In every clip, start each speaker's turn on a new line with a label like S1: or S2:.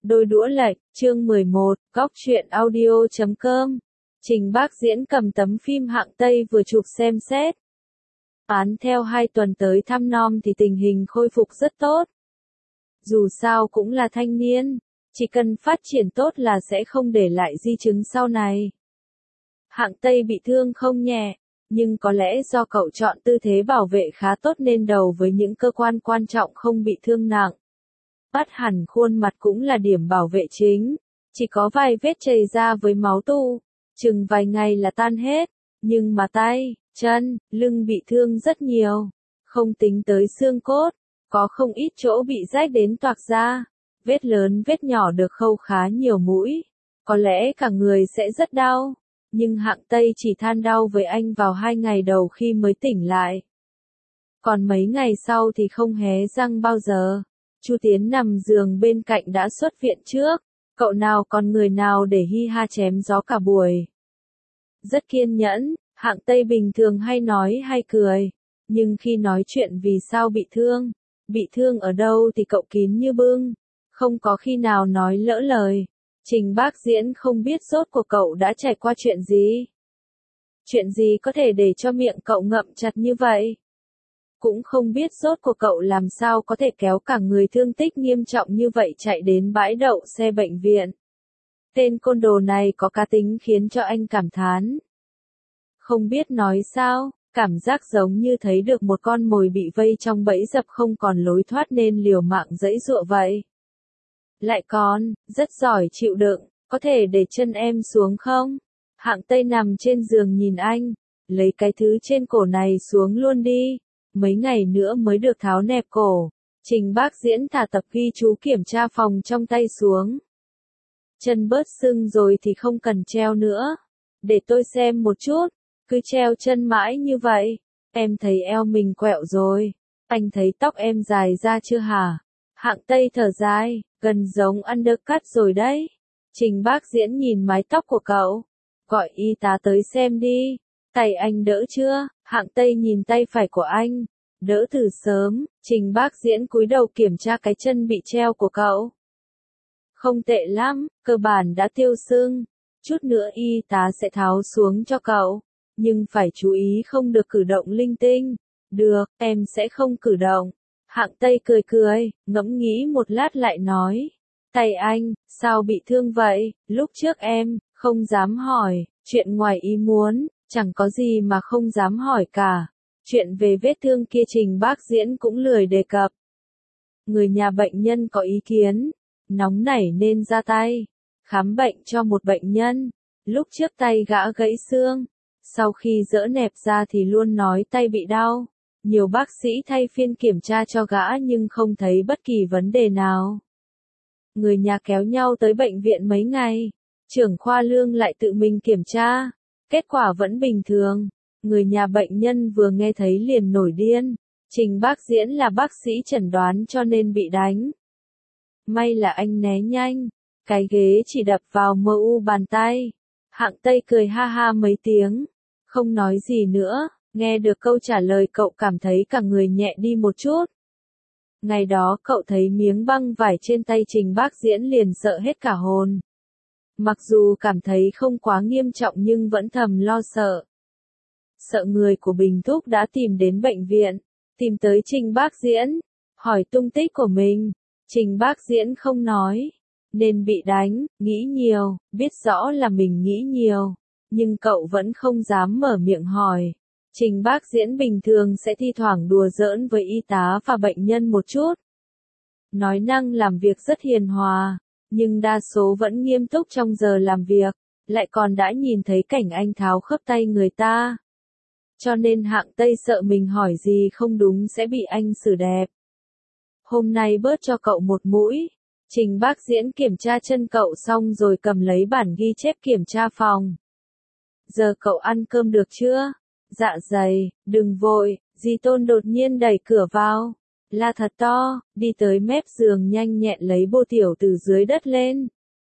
S1: Đôi đũa lệch, chương 11, góc truyện audio.com. Trình Bác Diễn cầm tấm phim hạng Tây vừa chụp xem xét. Án theo 2 tuần tới thăm nom thì tình hình khôi phục rất tốt. Dù sao cũng là thanh niên, chỉ cần phát triển tốt là sẽ không để lại di chứng sau này. Hạng Tây bị thương không nhẹ, nhưng có lẽ do cậu chọn tư thế bảo vệ khá tốt nên đầu với những cơ quan quan trọng không bị thương nặng. Bắt hẳn khuôn mặt cũng là điểm bảo vệ chính, chỉ có vài vết chảy ra với máu tu, chừng vài ngày là tan hết, nhưng mà tay, chân, lưng bị thương rất nhiều, không tính tới xương cốt, có không ít chỗ bị rách đến toạc ra, vết lớn vết nhỏ được khâu khá nhiều mũi, có lẽ cả người sẽ rất đau, nhưng Hạng Tây chỉ than đau với anh vào 2 ngày đầu khi mới tỉnh lại. Còn mấy ngày sau thì không hé răng bao giờ. Chu Tiến nằm giường bên cạnh đã xuất viện trước, cậu nào còn người nào để hi ha chém gió cả buổi. Rất kiên nhẫn, Hạng Tây bình thường hay nói hay cười, nhưng khi nói chuyện vì sao bị thương ở đâu thì cậu kín như bưng, không có khi nào nói lỡ lời. Trình Bác Diễn không biết rốt của cậu đã trải qua chuyện gì. Chuyện gì có thể để cho miệng cậu ngậm chặt như vậy? Cũng không biết rốt của cậu làm sao có thể kéo cả người thương tích nghiêm trọng như vậy chạy đến bãi đậu xe bệnh viện. Tên côn đồ này có cá tính khiến cho anh cảm thán. Không biết nói sao, cảm giác giống như thấy được một con mồi bị vây trong bẫy dập không còn lối thoát nên liều mạng giãy giụa vậy. Lại còn, rất giỏi chịu đựng, có thể để chân em xuống không? Hạng Tây nằm trên giường nhìn anh, lấy cái thứ trên cổ này xuống luôn đi. Mấy ngày nữa mới được tháo nẹp cổ. Trình Bác Diễn thả tập ghi chú kiểm tra phòng trong tay xuống. Chân bớt sưng rồi thì không cần treo nữa. Để tôi xem một chút. Cứ treo chân mãi như vậy. Em thấy eo mình quẹo rồi. Anh thấy tóc em dài ra chưa hả? Hạng Tây thở dài, gần giống undercut rồi đấy. Trình Bác Diễn nhìn mái tóc của cậu. Gọi y tá tới xem đi. Tay anh đỡ chưa? Hạng Tây nhìn tay phải của anh. Đỡ từ sớm, Trình Bác Diễn cúi đầu kiểm tra cái chân bị treo của cậu. Không tệ lắm, cơ bản đã tiêu sưng. Chút nữa y tá sẽ tháo xuống cho cậu. Nhưng phải chú ý không được cử động linh tinh. Được, em sẽ không cử động. Hạng Tây cười cười, ngẫm nghĩ một lát lại nói. Tay anh, sao bị thương vậy? Lúc trước em, không dám hỏi, chuyện ngoài ý muốn, chẳng có gì mà không dám hỏi cả. Chuyện về vết thương kia Trình Bác Diễn cũng lười đề cập. Người nhà bệnh nhân có ý kiến, nóng nảy nên ra tay, khám bệnh cho một bệnh nhân. Lúc trước tay gã gãy xương, sau khi dỡ nẹp ra thì luôn nói tay bị đau. Nhiều bác sĩ thay phiên kiểm tra cho gã nhưng không thấy bất kỳ vấn đề nào. Người nhà kéo nhau tới bệnh viện mấy ngày, trưởng khoa Lương lại tự mình kiểm tra, kết quả vẫn bình thường. Người nhà bệnh nhân vừa nghe thấy liền nổi điên. Trình Bác Diễn là bác sĩ chẩn đoán cho nên bị đánh. May là anh né nhanh. Cái ghế chỉ đập vào mu bàn tay. Hạng Tây cười ha ha mấy tiếng. Không nói gì nữa. Nghe được câu trả lời cậu cảm thấy cả người nhẹ đi một chút. Ngày đó cậu thấy miếng băng vải trên tay Trình Bác Diễn liền sợ hết cả hồn. Mặc dù cảm thấy không quá nghiêm trọng nhưng vẫn thầm lo sợ. Sợ người của Bình Thúc đã tìm đến bệnh viện, tìm tới Trình Bác Diễn, hỏi tung tích của mình. Trình Bác Diễn không nói, nên bị đánh, nghĩ nhiều, biết rõ là mình nghĩ nhiều, nhưng cậu vẫn không dám mở miệng hỏi. Trình Bác Diễn bình thường sẽ thi thoảng đùa giỡn với y tá và bệnh nhân một chút. Nói năng làm việc rất hiền hòa, nhưng đa số vẫn nghiêm túc trong giờ làm việc, lại còn đã nhìn thấy cảnh anh tháo khớp tay người ta. Cho nên Hạng Tây sợ mình hỏi gì không đúng sẽ bị anh xử đẹp. Hôm nay bớt cho cậu một mũi. Trình Bác Diễn kiểm tra chân cậu xong rồi cầm lấy bản ghi chép kiểm tra phòng. Giờ cậu ăn cơm được chưa? Dạ dày, đừng vội. Dì Tôn đột nhiên đẩy cửa vào. La thật to, đi tới mép giường nhanh nhẹn lấy bô tiểu từ dưới đất lên.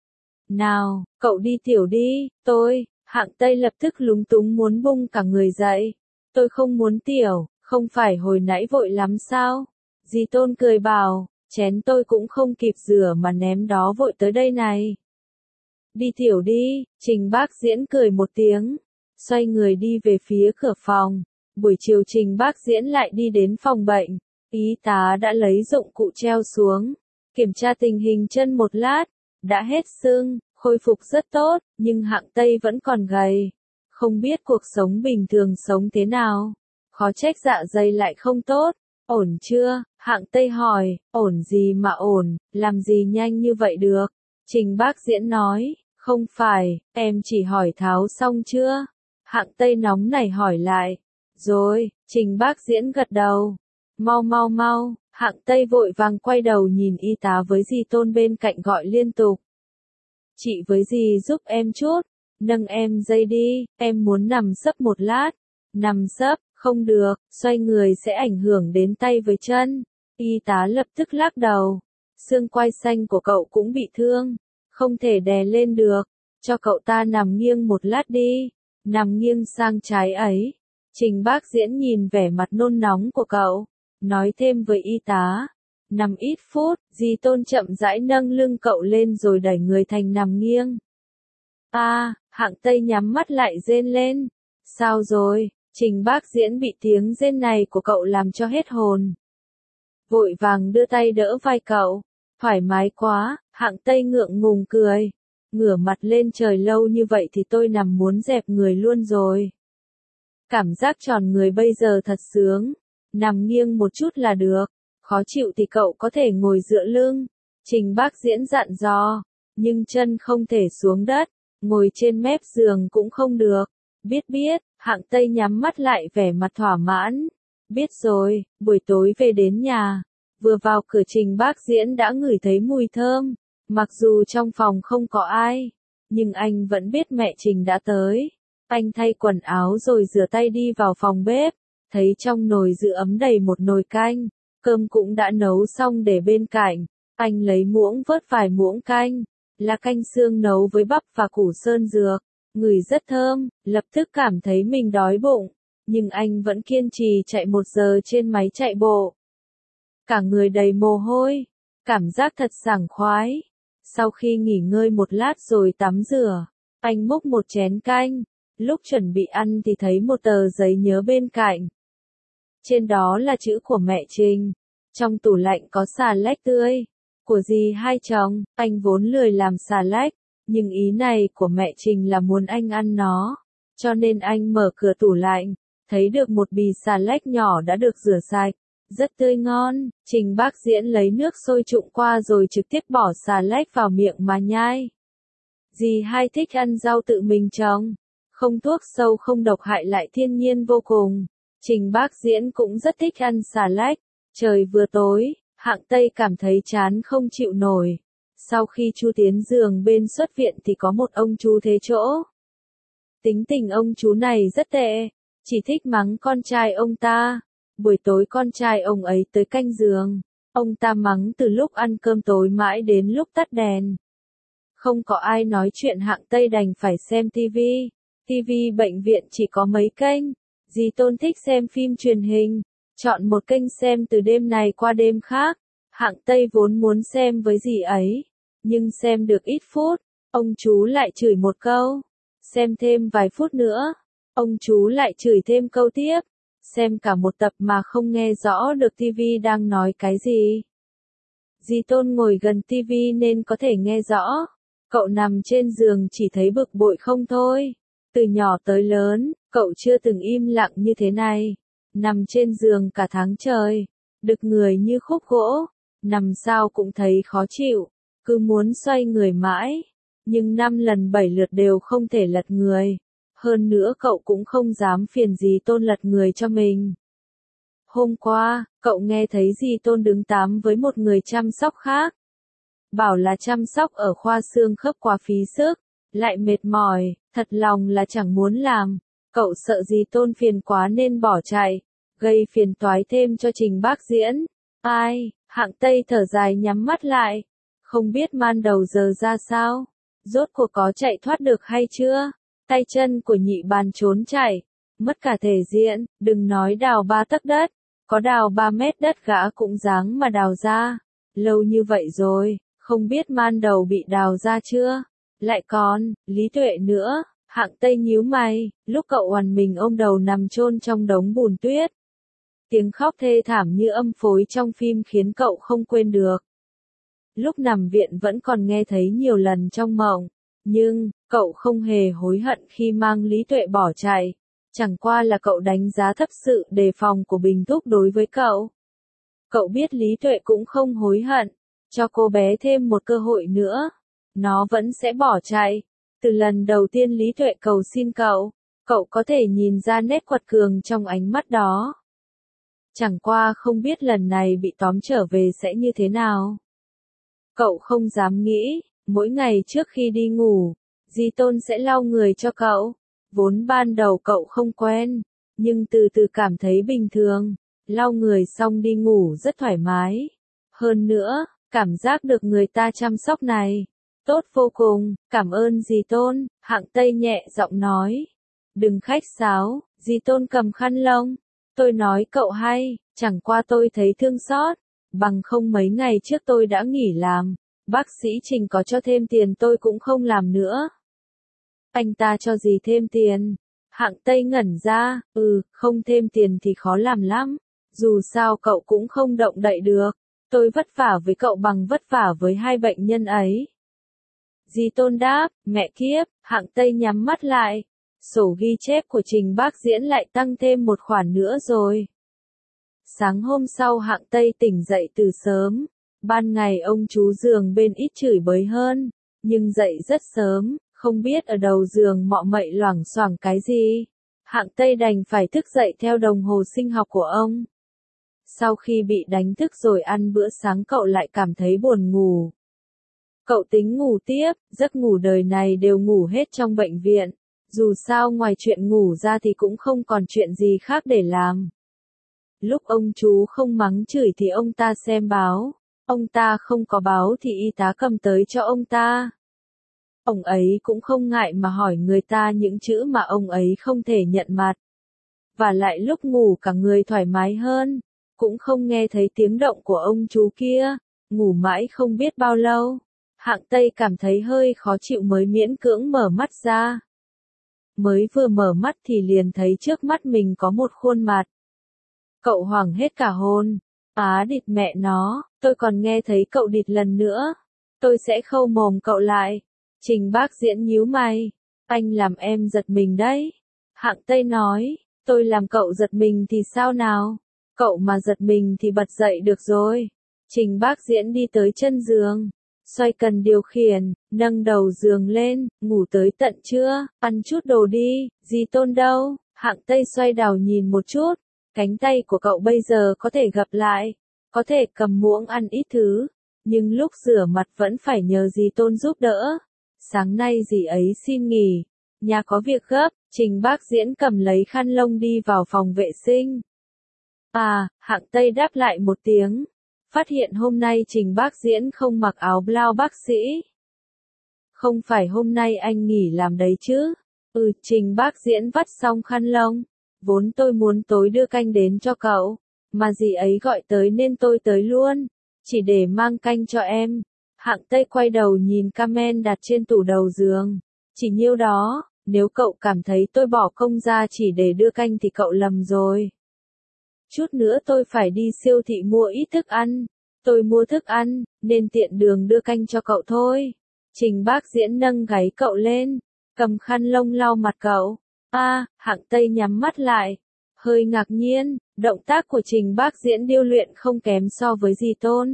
S1: Nào, cậu đi tiểu đi, tôi. Hạng Tây lập tức lúng túng muốn bung cả người dậy. Tôi không muốn tiểu, không phải hồi nãy vội lắm sao? Dì Tôn cười bảo, chén tôi cũng không kịp rửa mà ném đó vội tới đây này. Đi tiểu đi, Trình Bác Diễn cười một tiếng, xoay người đi về phía cửa phòng. Buổi chiều Trình Bác Diễn lại đi đến phòng bệnh, y tá đã lấy dụng cụ treo xuống, kiểm tra tình hình chân một lát, đã hết sưng, khôi phục rất tốt, nhưng Hạng Tây vẫn còn gầy, không biết cuộc sống bình thường sống thế nào, khó trách dạ dày lại không tốt. Ổn chưa? Hạng Tây hỏi. Ổn gì mà ổn, làm gì nhanh như vậy được? Trình Bác Diễn nói, không phải, em chỉ hỏi tháo xong chưa? Hạng Tây nóng nảy hỏi lại. Rồi, Trình Bác Diễn gật đầu. Mau mau mau, Hạng Tây vội vàng quay đầu nhìn y tá với dì Tôn bên cạnh gọi liên tục. Chị với dì giúp em chút, nâng em dây đi, em muốn nằm sấp một lát. Nằm sấp, không được, xoay người sẽ ảnh hưởng đến tay với chân. Y tá lập tức lắc đầu. Xương quai xanh của cậu cũng bị thương, không thể đè lên được, cho cậu ta nằm nghiêng một lát đi. Nằm nghiêng sang trái ấy. Trình Bác Diễn nhìn vẻ mặt nôn nóng của cậu, nói thêm với y tá. Nằm ít phút, dì Tôn chậm rãi nâng lưng cậu lên rồi đẩy người thành nằm nghiêng. Hạng Tây nhắm mắt lại rên lên. Sao rồi? Trình Bác Diễn bị tiếng rên này của cậu làm cho hết hồn. Vội vàng đưa tay đỡ vai cậu. Thoải mái quá, Hạng Tây ngượng ngùng cười. Ngửa mặt lên trời lâu như vậy thì tôi nằm muốn dẹp người luôn rồi. Cảm giác tròn người bây giờ thật sướng. Nằm nghiêng một chút là được. Khó chịu thì cậu có thể ngồi dựa lưng. Trình Bác Diễn dặn dò. Nhưng chân không thể xuống đất. Ngồi trên mép giường cũng không được. Biết, Hạng Tây nhắm mắt lại vẻ mặt thỏa mãn. Biết rồi, buổi tối về đến nhà. Vừa vào cửa Trình Bác Diễn đã ngửi thấy mùi thơm. Mặc dù trong phòng không có ai, nhưng anh vẫn biết mẹ Trình đã tới. Anh thay quần áo rồi rửa tay đi vào phòng bếp. Thấy trong nồi giữ ấm đầy một nồi canh. Cơm cũng đã nấu xong để bên cạnh. Anh lấy muỗng vớt vài muỗng canh. Là canh xương nấu với bắp và củ sơn dược. Ngửi rất thơm, lập tức cảm thấy mình đói bụng. Nhưng anh vẫn kiên trì chạy 1 giờ trên máy chạy bộ. Cả người đầy mồ hôi. Cảm giác thật sảng khoái. Sau khi nghỉ ngơi một lát rồi tắm rửa, anh múc một chén canh. Lúc chuẩn bị ăn thì thấy một tờ giấy nhớ bên cạnh. Trên đó là chữ của mẹ Trình. Trong tủ lạnh có xà lách tươi. Của dì hai chồng, anh vốn lười làm xà lách. Nhưng ý này của mẹ Trình là muốn anh ăn nó. Cho nên anh mở cửa tủ lạnh. Thấy được một bì xà lách nhỏ đã được rửa sạch. Rất tươi ngon. Trình Bác Diễn lấy nước sôi trụng qua rồi trực tiếp bỏ xà lách vào miệng mà nhai. Dì hai thích ăn rau tự mình trồng. Không thuốc sâu không độc hại lại thiên nhiên vô cùng. Trình Bác Diễn cũng rất thích ăn xà lách. Trời vừa tối, Hạng Tây cảm thấy chán không chịu nổi. Sau khi Chu Tiến giường bên xuất viện thì có một ông chú thế chỗ. Tính tình ông chú này rất tệ, chỉ thích mắng con trai ông ta. Buổi tối con trai ông ấy tới canh giường, ông ta mắng từ lúc ăn cơm tối mãi đến lúc tắt đèn. Không có ai nói chuyện, Hạng Tây đành phải xem tivi. Tivi bệnh viện chỉ có mấy kênh. Dì Tôn thích xem phim truyền hình, chọn một kênh xem từ đêm này qua đêm khác. Hạng Tây vốn muốn xem với dì ấy, nhưng xem được ít phút, ông chú lại chửi một câu. Xem thêm vài phút nữa, ông chú lại chửi thêm câu tiếp. Xem cả một tập mà không nghe rõ được tivi đang nói cái gì. Dì Tôn ngồi gần tivi nên có thể nghe rõ. Cậu nằm trên giường chỉ thấy bực bội không thôi. Từ nhỏ tới lớn, cậu chưa từng im lặng như thế này. Nằm trên giường cả tháng trời, đực người như khúc gỗ, nằm sao cũng thấy khó chịu, cứ muốn xoay người mãi. Nhưng 5 lần 7 lượt đều không thể lật người. Hơn nữa cậu cũng không dám phiền dì Tôn lật người cho mình. Hôm qua, cậu nghe thấy dì Tôn đứng tám với một người chăm sóc khác. Bảo là chăm sóc ở khoa xương khớp quá phí sức, lại mệt mỏi, thật lòng là chẳng muốn làm. Cậu sợ dì Tôn phiền quá nên bỏ chạy, gây phiền toái thêm cho Trình Bác Diễn. Hạng Tây thở dài nhắm mắt lại. Không biết man đầu giờ ra sao? Rốt cuộc có chạy thoát được hay chưa? Tay chân của nhị bàn trốn chạy, mất cả thể diện, đừng nói đào 3 tấc đất, có đào 3 mét đất gã cũng dáng mà đào ra. Lâu như vậy rồi, không biết man đầu bị đào ra chưa? Lại còn, Lý Tuệ nữa, Hạng Tây nhíu mày, lúc cậu oằn mình ôm đầu nằm chôn trong đống bùn tuyết. Tiếng khóc thê thảm như âm phối trong phim khiến cậu không quên được. Lúc nằm viện vẫn còn nghe thấy nhiều lần trong mộng, nhưng, cậu không hề hối hận khi mang Lý Tuệ bỏ chạy. Chẳng qua là cậu đánh giá thấp sự đề phòng của Bình Thúc đối với cậu. Cậu biết Lý Tuệ cũng không hối hận, cho cô bé thêm một cơ hội nữa. Nó vẫn sẽ bỏ chạy. Từ lần đầu tiên Lý Tuệ cầu xin cậu có thể nhìn ra nét quật cường trong ánh mắt đó. Chẳng qua không biết lần này bị tóm trở về sẽ như thế nào. Cậu không dám nghĩ, mỗi ngày trước khi đi ngủ, Di Tôn sẽ lau người cho cậu. Vốn ban đầu cậu không quen, nhưng từ từ cảm thấy bình thường, lau người xong đi ngủ rất thoải mái. Hơn nữa, cảm giác được người ta chăm sóc này, tốt vô cùng, cảm ơn Di Tôn, Hạng Tây nhẹ giọng nói. Đừng khách sáo, Di Tôn cầm khăn lông. Tôi nói cậu hay, chẳng qua tôi thấy thương xót, bằng không mấy ngày trước tôi đã nghỉ làm, bác sĩ Trình có cho thêm tiền tôi cũng không làm nữa. Anh ta cho gì thêm tiền? Hạng Tây ngẩn ra, không thêm tiền thì khó làm lắm, dù sao cậu cũng không động đậy được, tôi vất vả với cậu bằng vất vả với hai bệnh nhân ấy. Di Tôn đáp, mẹ kiếp, Hạng Tây nhắm mắt lại, sổ ghi chép của Trình Bác Diễn lại tăng thêm một khoản nữa rồi. Sáng hôm sau Hạng Tây tỉnh dậy từ sớm, ban ngày ông chú giường bên ít chửi bới hơn, nhưng dậy rất sớm, không biết ở đầu giường mọ mậy loảng xoảng cái gì. Hạng Tây đành phải thức dậy theo đồng hồ sinh học của ông. Sau khi bị đánh thức rồi ăn bữa sáng cậu lại cảm thấy buồn ngủ. Cậu tính ngủ tiếp, giấc ngủ đời này đều ngủ hết trong bệnh viện. Dù sao ngoài chuyện ngủ ra thì cũng không còn chuyện gì khác để làm. Lúc ông chú không mắng chửi thì ông ta xem báo. Ông ta không có báo thì y tá cầm tới cho ông ta. Ông ấy cũng không ngại mà hỏi người ta những chữ mà ông ấy không thể nhận mặt. Và lại lúc ngủ cả người thoải mái hơn, cũng không nghe thấy tiếng động của ông chú kia, ngủ mãi không biết bao lâu. Hạng Tây cảm thấy hơi khó chịu mới miễn cưỡng mở mắt ra. Mới vừa mở mắt thì liền thấy trước mắt mình có một khuôn mặt. Cậu hoảng hết cả hồn. Địt mẹ nó, tôi còn nghe thấy cậu địt lần nữa. Tôi sẽ khâu mồm cậu lại. Trình Bác Diễn nhíu mày. Anh làm em giật mình đấy. Hạng Tây nói, tôi làm cậu giật mình thì sao nào? Cậu mà giật mình thì bật dậy được rồi. Trình Bác Diễn đi tới chân giường, xoay cần điều khiển, nâng đầu giường lên, ngủ tới tận trưa, ăn chút đồ đi, Di Tôn đâu? Hạng Tây xoay đầu nhìn một chút, cánh tay của cậu bây giờ có thể gập lại, có thể cầm muỗng ăn ít thứ, nhưng lúc rửa mặt vẫn phải nhờ Di Tôn giúp đỡ. Sáng nay dì ấy xin nghỉ, nhà có việc gấp. Trình Bác Diễn cầm lấy khăn lông đi vào phòng vệ sinh. Hạng Tây đáp lại một tiếng, phát hiện hôm nay Trình Bác Diễn không mặc áo blau bác sĩ. Không phải hôm nay anh nghỉ làm đấy chứ? Trình Bác Diễn vắt xong khăn lông. Vốn tôi muốn tối đưa canh đến cho cậu, mà dì ấy gọi tới nên tôi tới luôn, chỉ để mang canh cho em. Hạng Tây quay đầu nhìn camen đặt trên tủ đầu giường. Chỉ nhiêu đó, nếu cậu cảm thấy tôi bỏ công ra chỉ để đưa canh thì cậu lầm rồi. Chút nữa tôi phải đi siêu thị mua ít thức ăn. Tôi mua thức ăn, nên tiện đường đưa canh cho cậu thôi. Trình Bác Diễn nâng gáy cậu lên, cầm khăn lông lau mặt cậu. Hạng Tây nhắm mắt lại, hơi ngạc nhiên, động tác của Trình Bác Diễn điêu luyện không kém so với Di Tôn.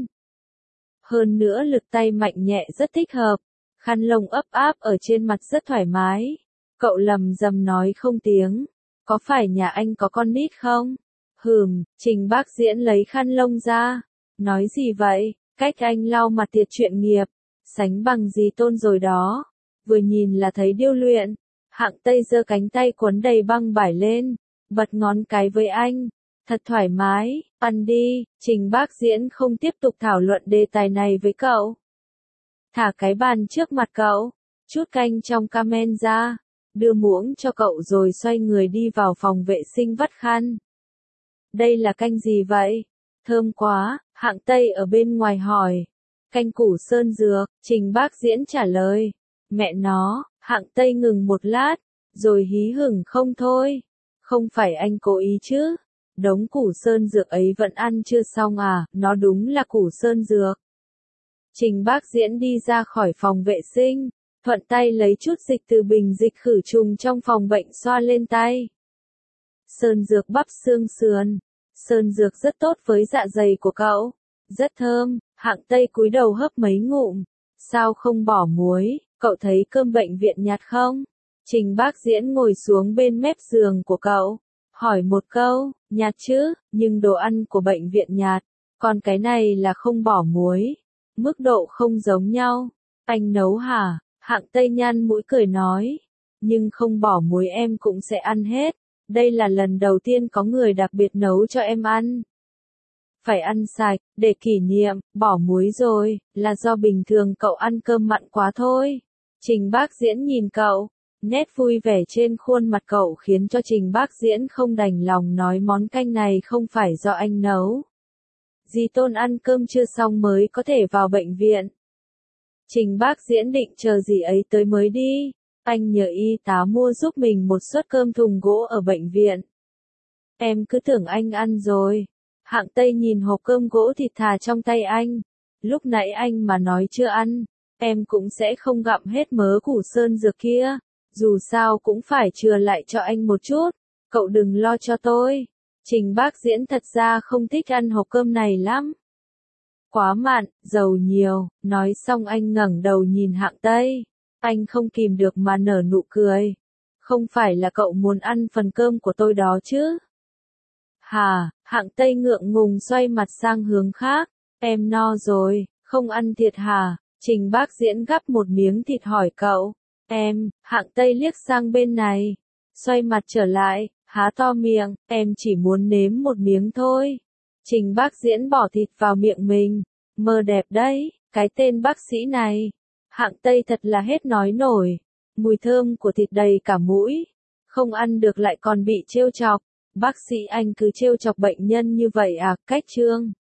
S1: Hơn nữa lực tay mạnh nhẹ rất thích hợp, khăn lông ấp áp ở trên mặt rất thoải mái. Cậu lầm rầm nói không tiếng, có phải nhà anh có con nít không? Trình Bác Diễn lấy khăn lông ra, nói gì vậy, cách anh lau mặt tiệt chuyện nghiệp, sánh bằng Di Tôn rồi đó, vừa nhìn là thấy điêu luyện. Hạng Tây giơ cánh tay cuốn đầy băng vải lên, bật ngón cái với anh, thật thoải mái, ăn đi. Trình Bác Diễn không tiếp tục thảo luận đề tài này với cậu. Thả cái bàn trước mặt cậu, chút canh trong camen ra, đưa muỗng cho cậu rồi xoay người đi vào phòng vệ sinh vắt khăn. Đây là canh gì vậy? Thơm quá, Hạng Tây ở bên ngoài hỏi. Canh củ sơn dược, Trình Bác Diễn trả lời. Mẹ nó, Hạng Tây ngừng một lát, rồi hí hửng không thôi. Không phải anh cố ý chứ? Đống củ sơn dược ấy vẫn ăn chưa xong à, nó đúng là củ sơn dược. Trình Bác Diễn đi ra khỏi phòng vệ sinh, thuận tay lấy chút dịch từ bình dịch khử trùng trong phòng bệnh xoa lên tay. Sơn dược bắp xương sườn. Sơn dược rất tốt với dạ dày của cậu. Rất thơm. Hạng Tây cúi đầu hấp mấy ngụm. Sao không bỏ muối, cậu thấy cơm bệnh viện nhạt không? Trình Bác Diễn ngồi xuống bên mép giường của cậu. Hỏi một câu, nhạt chứ, nhưng đồ ăn của bệnh viện nhạt. Còn cái này là không bỏ muối. Mức độ không giống nhau. Anh nấu hả? Hạng Tây nhăn mũi cười nói. Nhưng không bỏ muối em cũng sẽ ăn hết. Đây là lần đầu tiên có người đặc biệt nấu cho em ăn. Phải ăn sạch, để kỷ niệm, bỏ muối rồi, là do bình thường cậu ăn cơm mặn quá thôi. Trình Bác Diễn nhìn cậu, nét vui vẻ trên khuôn mặt cậu khiến cho Trình Bác Diễn không đành lòng nói món canh này không phải do anh nấu. Dì Tôn ăn cơm chưa xong mới có thể vào bệnh viện. Trình Bác Diễn định chờ dì ấy tới mới đi. Anh nhờ y tá mua giúp mình một suất cơm thùng gỗ ở bệnh viện. Em cứ tưởng anh ăn rồi. Hạng Tây nhìn hộp cơm gỗ thịt thà trong tay anh. Lúc nãy anh mà nói chưa ăn, em cũng sẽ không gặm hết mớ củ sơn dược kia. Dù sao cũng phải chừa lại cho anh một chút. Cậu đừng lo cho tôi. Trình Bác Diễn thật ra không thích ăn hộp cơm này lắm. Quá mặn, dầu nhiều. Nói xong anh ngẩng đầu nhìn Hạng Tây. Anh không kìm được mà nở nụ cười. Không phải là cậu muốn ăn phần cơm của tôi đó chứ? Hà, Hạng Tây ngượng ngùng xoay mặt sang hướng khác. Em no rồi, không ăn thịt hả? Trình Bác Diễn gắp một miếng thịt hỏi cậu. Em, Hạng Tây liếc sang bên này. Xoay mặt trở lại, há to miệng, em chỉ muốn nếm một miếng thôi. Trình Bác Diễn bỏ thịt vào miệng mình. Mơ đẹp đấy, cái tên bác sĩ này. Hạng Tây thật là hết nói nổi. Mùi thơm của thịt đầy cả mũi. Không ăn được lại còn bị trêu chọc. Bác sĩ anh cứ trêu chọc bệnh nhân như vậy à, cách trương.